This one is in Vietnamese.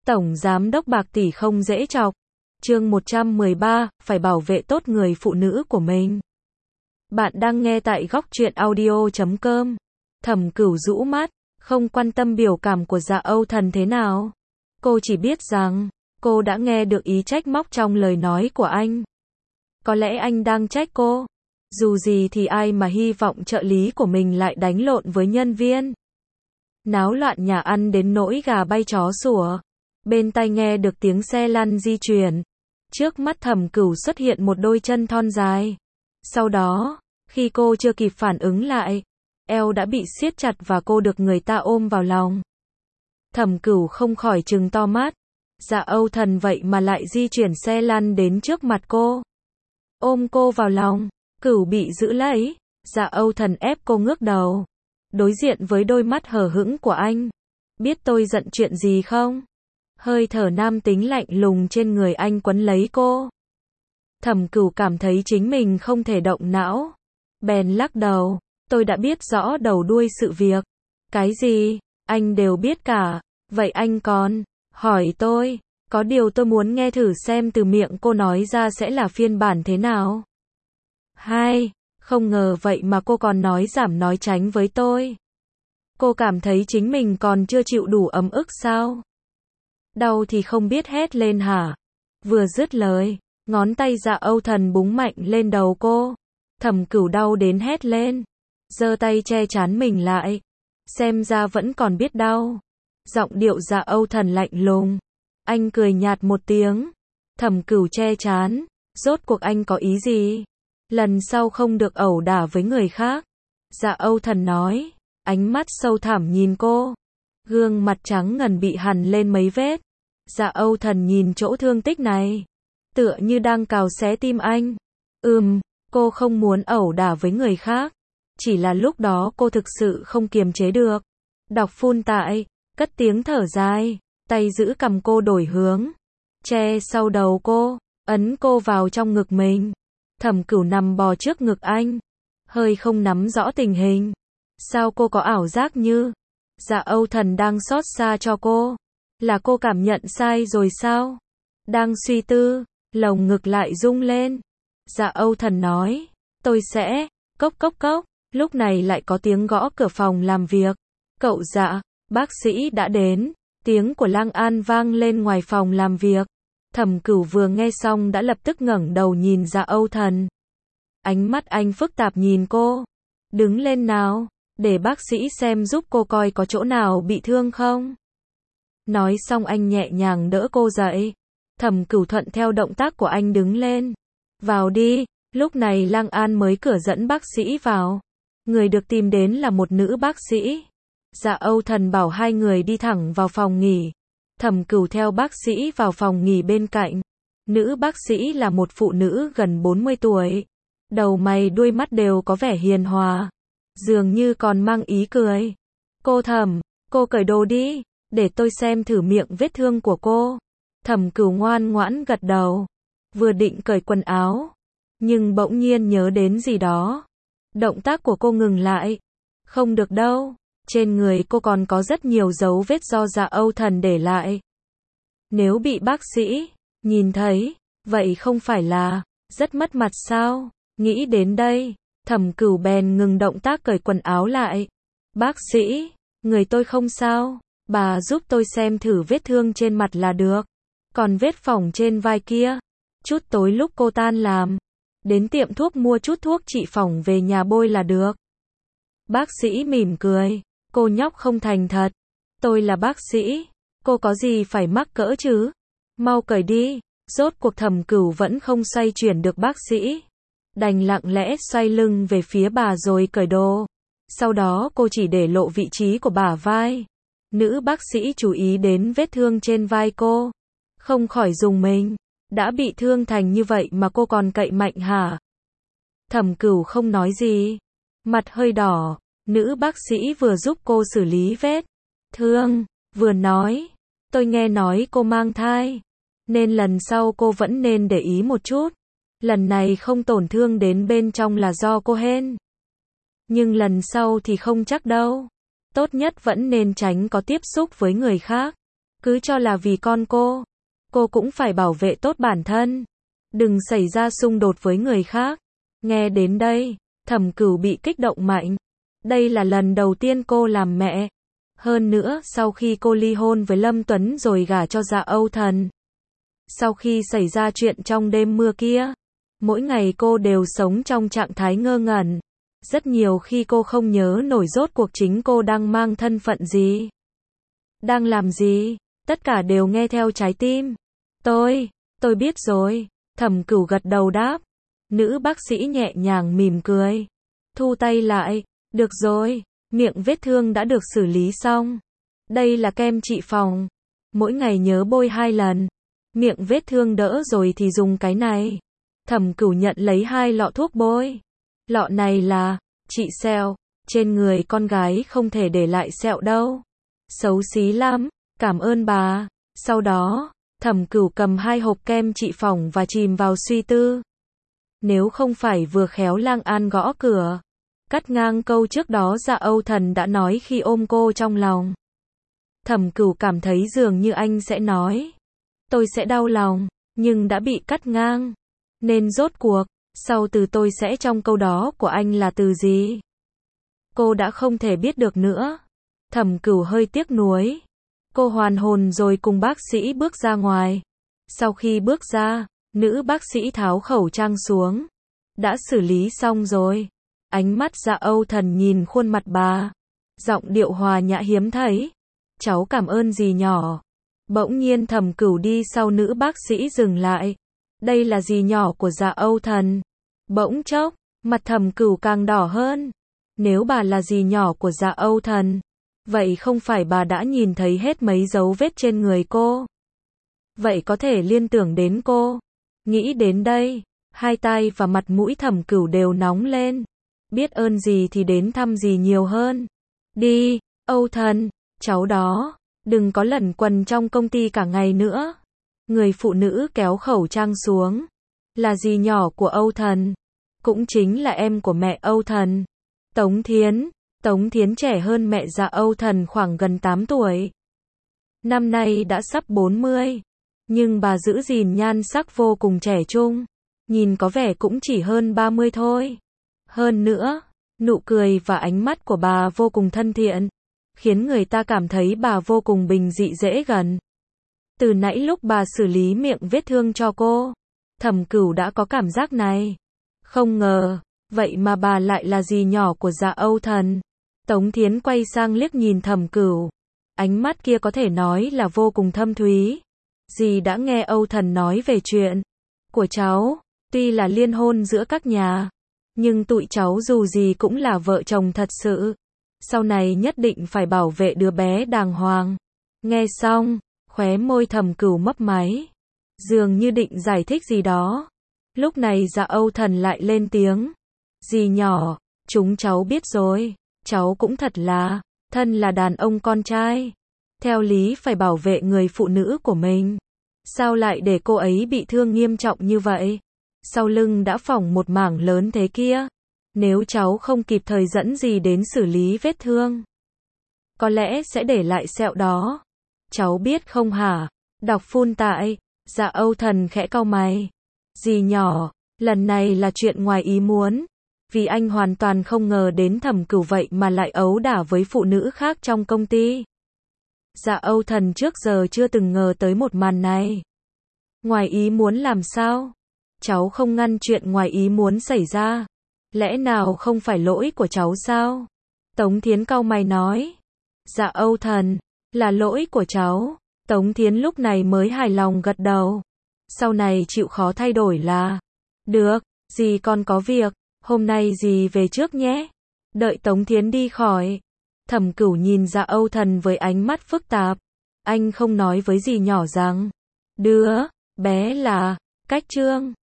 Tổng giám đốc Bạc tỷ không dễ chọc. Chương 113, phải bảo vệ tốt người phụ nữ của mình. Bạn đang nghe tại góc truyện audio.com. Thẩm Cửu rũ mắt, không quan tâm biểu cảm của Dạ Âu Thần thế nào. Cô chỉ biết rằng, cô đã nghe được ý trách móc trong lời nói của anh. Có lẽ anh đang trách cô. Dù gì thì ai mà hy vọng trợ lý của mình lại đánh lộn với nhân viên. Náo loạn nhà ăn đến nỗi gà bay chó sủa. Bên tai nghe được tiếng xe lăn di chuyển. Trước mắt Thẩm Cửu xuất hiện một đôi chân thon dài. Sau đó, khi cô chưa kịp phản ứng lại, eo đã bị siết chặt và cô được người ta ôm vào lòng. Thẩm Cửu không khỏi trừng to mắt. Dạ Âu Thần vậy mà lại di chuyển xe lăn đến trước mặt cô. Ôm cô vào lòng, Cửu bị giữ lấy. Dạ Âu Thần ép cô ngước đầu. Đối diện với đôi mắt hờ hững của anh. Biết tôi giận chuyện gì không? Hơi thở nam tính lạnh lùng trên người anh quấn lấy cô. Thẩm Cửu cảm thấy chính mình không thể động não. Bèn lắc đầu. Tôi đã biết rõ đầu đuôi sự việc. Cái gì? Anh đều biết cả. Vậy anh còn hỏi tôi. Có điều tôi muốn nghe thử xem từ miệng cô nói ra sẽ là phiên bản thế nào. Hai, không ngờ vậy mà cô còn nói giảm nói tránh với tôi. Cô cảm thấy chính mình còn chưa chịu đủ ấm ức sao? Đau thì không biết hét lên hả? Vừa dứt lời, ngón tay Dạ Âu Thần búng mạnh lên đầu cô. Thẩm Cửu đau đến hét lên. Giơ tay che trán mình lại. Xem ra vẫn còn biết đau. Giọng điệu Dạ Âu Thần lạnh lùng. Anh cười nhạt một tiếng. Thẩm Cửu che trán. Rốt cuộc anh có ý gì? Lần sau không được ẩu đả với người khác. Dạ Âu Thần nói. Ánh mắt sâu thẳm nhìn cô. Gương mặt trắng ngần bị hằn lên mấy vết. Dạ Âu Thần nhìn chỗ thương tích này. Tựa như đang cào xé tim anh. Cô không muốn ẩu đả với người khác. Chỉ là lúc đó cô thực sự không kiềm chế được. Đọc phun tại, cất tiếng thở dài. Tay giữ cầm cô đổi hướng. Che sau đầu cô, ấn cô vào trong ngực mình. Thẩm Cửu nằm bò trước ngực anh. Hơi không nắm rõ tình hình. Sao cô có ảo giác như Dạ Âu Thần đang xót xa cho cô? Là cô cảm nhận sai rồi sao? Đang suy tư, lồng ngực lại rung lên. Dạ Âu Thần nói, tôi sẽ, cốc cốc cốc. Lúc này lại có tiếng gõ cửa phòng làm việc. Cậu Dạ, bác sĩ đã đến. Tiếng của Lang An vang lên ngoài phòng làm việc. Thẩm Cửu vừa nghe xong đã lập tức ngẩng đầu nhìn Dạ Âu Thần. Ánh mắt anh phức tạp nhìn cô. Đứng lên nào, để bác sĩ xem giúp cô coi có chỗ nào bị thương không. Nói xong anh nhẹ nhàng đỡ cô dậy. Thẩm Cửu thuận theo động tác của anh đứng lên. Vào đi. Lúc này Lang An mới cửa dẫn bác sĩ vào. Người được tìm đến là một nữ bác sĩ. Dạ Âu Thần bảo hai người đi thẳng vào phòng nghỉ. Thẩm Cửu theo bác sĩ vào phòng nghỉ bên cạnh. Nữ bác sĩ là một phụ nữ gần 40 tuổi. Đầu mày đuôi mắt đều có vẻ hiền hòa. Dường như còn mang ý cười. Cô Thẩm, cô cởi đồ đi. Để tôi xem thử miệng vết thương của cô. Thẩm Cửu ngoan ngoãn gật đầu. Vừa định cởi quần áo. Nhưng bỗng nhiên nhớ đến gì đó. Động tác của cô ngừng lại. Không được đâu. Trên người cô còn có rất nhiều dấu vết do Dạ Âu Thần để lại. Nếu bị bác sĩ nhìn thấy, vậy không phải là rất mất mặt sao? Nghĩ đến đây, Thẩm Cửu bèn ngừng động tác cởi quần áo lại. Bác sĩ, người tôi không sao, bà giúp tôi xem thử vết thương trên mặt là được. Còn vết phỏng trên vai kia, chút tối lúc cô tan làm, đến tiệm thuốc mua chút thuốc trị phỏng về nhà bôi là được. Bác sĩ mỉm cười. Cô nhóc không thành thật. Tôi là bác sĩ. Cô có gì phải mắc cỡ chứ? Mau cởi đi. Rốt cuộc Thẩm Cửu vẫn không xoay chuyển được bác sĩ. Đành lặng lẽ xoay lưng về phía bà rồi cởi đồ. Sau đó cô chỉ để lộ vị trí của bả vai. Nữ bác sĩ chú ý đến vết thương trên vai cô. Không khỏi rùng mình. Đã bị thương thành như vậy mà cô còn cậy mạnh hả? Thẩm Cửu không nói gì. Mặt hơi đỏ. Nữ bác sĩ vừa giúp cô xử lý vết thương, vừa nói, tôi nghe nói cô mang thai, nên lần sau cô vẫn nên để ý một chút. Lần này không tổn thương đến bên trong là do cô hên. Nhưng lần sau thì không chắc đâu. Tốt nhất vẫn nên tránh có tiếp xúc với người khác. Cứ cho là vì con cô cũng phải bảo vệ tốt bản thân. Đừng xảy ra xung đột với người khác. Nghe đến đây, Thẩm Cửu bị kích động mạnh. Đây là lần đầu tiên cô làm mẹ. Hơn nữa, sau khi cô ly hôn với Lâm Tuấn rồi gả cho Dạ Âu Thần. Sau khi xảy ra chuyện trong đêm mưa kia, mỗi ngày cô đều sống trong trạng thái ngơ ngẩn. Rất nhiều khi cô không nhớ nổi rốt cuộc chính cô đang mang thân phận gì, đang làm gì, tất cả đều nghe theo trái tim. Tôi biết rồi, Thẩm Cửu gật đầu đáp. Nữ bác sĩ nhẹ nhàng mỉm cười, thu tay lại, được rồi, miệng vết thương đã được xử lý xong. Đây là kem trị phòng, mỗi ngày nhớ bôi 2 lần. Miệng vết thương đỡ rồi thì dùng cái này. Thẩm Cửu nhận lấy 2 lọ thuốc bôi. Lọ này là trị sẹo, trên người con gái không thể để lại sẹo đâu. Xấu xí lắm, cảm ơn bà. Sau đó, Thẩm Cửu cầm 2 hộp kem trị phòng và chìm vào suy tư. Nếu không phải vừa khéo Lang An gõ cửa, cắt ngang câu trước đó Dạ Âu Thần đã nói khi ôm cô trong lòng. Thẩm Cửu cảm thấy dường như anh sẽ nói, tôi sẽ đau lòng, nhưng đã bị cắt ngang. Nên rốt cuộc, sau từ tôi sẽ trong câu đó của anh là từ gì? Cô đã không thể biết được nữa. Thẩm Cửu hơi tiếc nuối. Cô hoàn hồn rồi cùng bác sĩ bước ra ngoài. Sau khi bước ra, nữ bác sĩ tháo khẩu trang xuống. Đã xử lý xong rồi. Ánh mắt Dạ Âu Thần nhìn khuôn mặt bà. Giọng điệu hòa nhã hiếm thấy. Cháu cảm ơn dì nhỏ. Bỗng nhiên Thẩm Cửu đi sau nữ bác sĩ dừng lại. Đây là dì nhỏ của Dạ Âu Thần. Bỗng chốc, mặt Thẩm Cửu càng đỏ hơn. Nếu bà là dì nhỏ của Dạ Âu Thần, vậy không phải bà đã nhìn thấy hết mấy dấu vết trên người cô? Vậy có thể liên tưởng đến cô. Nghĩ đến đây, hai tai và mặt mũi Thẩm Cửu đều nóng lên. Biết ơn dì thì đến thăm dì nhiều hơn. Đi, Âu Thần, cháu đó, đừng có lẩn quẩn trong công ty cả ngày nữa. Người phụ nữ kéo khẩu trang xuống. Là dì nhỏ của Âu Thần. Cũng chính là em của mẹ Âu Thần. Tống Thiến. Tống Thiến trẻ hơn mẹ Dạ Âu Thần khoảng gần 8 tuổi. Năm nay đã sắp 40. Nhưng bà giữ gìn nhan sắc vô cùng trẻ trung. Nhìn có vẻ cũng chỉ hơn 30 thôi. Hơn nữa, nụ cười và ánh mắt của bà vô cùng thân thiện. Khiến người ta cảm thấy bà vô cùng bình dị dễ gần. Từ nãy lúc bà xử lý miệng vết thương cho cô, Thẩm Cửu đã có cảm giác này. Không ngờ, vậy mà bà lại là dì nhỏ của Dạ Âu Thần. Tống Thiến quay sang liếc nhìn Thẩm Cửu. Ánh mắt kia có thể nói là vô cùng thâm thúy. Dì đã nghe Âu Thần nói về chuyện của cháu. Tuy là liên hôn giữa các nhà, nhưng tụi cháu dù gì cũng là vợ chồng thật sự. Sau này nhất định phải bảo vệ đứa bé đàng hoàng. Nghe xong, khóe môi Thẩm Cửu mấp máy. Dường như định giải thích gì đó. Lúc này Dạ Âu Thần lại lên tiếng. Dì nhỏ, chúng cháu biết rồi. Cháu cũng thật là, thân là đàn ông con trai. Theo lý phải bảo vệ người phụ nữ của mình. Sao lại để cô ấy bị thương nghiêm trọng như vậy? Sau lưng đã phỏng một mảng lớn thế kia. Nếu cháu không kịp thời dẫn dì đến xử lý vết thương, có lẽ sẽ để lại sẹo đó. Cháu biết không hả? Đọc phun tại. Dạ Âu Thần khẽ cau mày. Dì nhỏ, lần này là chuyện ngoài ý muốn. Vì anh hoàn toàn không ngờ đến Thẩm Cửu vậy mà lại ấu đả với phụ nữ khác trong công ty. Dạ Âu Thần trước giờ chưa từng ngờ tới một màn này. Ngoài ý muốn làm sao? Cháu không ngăn chuyện ngoài ý muốn xảy ra. Lẽ nào không phải lỗi của cháu sao? Tống Thiến cau mày nói. Dạ Âu Thần, là lỗi của cháu. Tống Thiến lúc này mới hài lòng gật đầu. Sau này chịu khó thay đổi là được, dì còn có việc, hôm nay dì về trước nhé. Đợi Tống Thiến đi khỏi, Thẩm Cửu nhìn Dạ Âu Thần với ánh mắt phức tạp. Anh không nói với dì nhỏ rằng đứa bé là Cách Trương.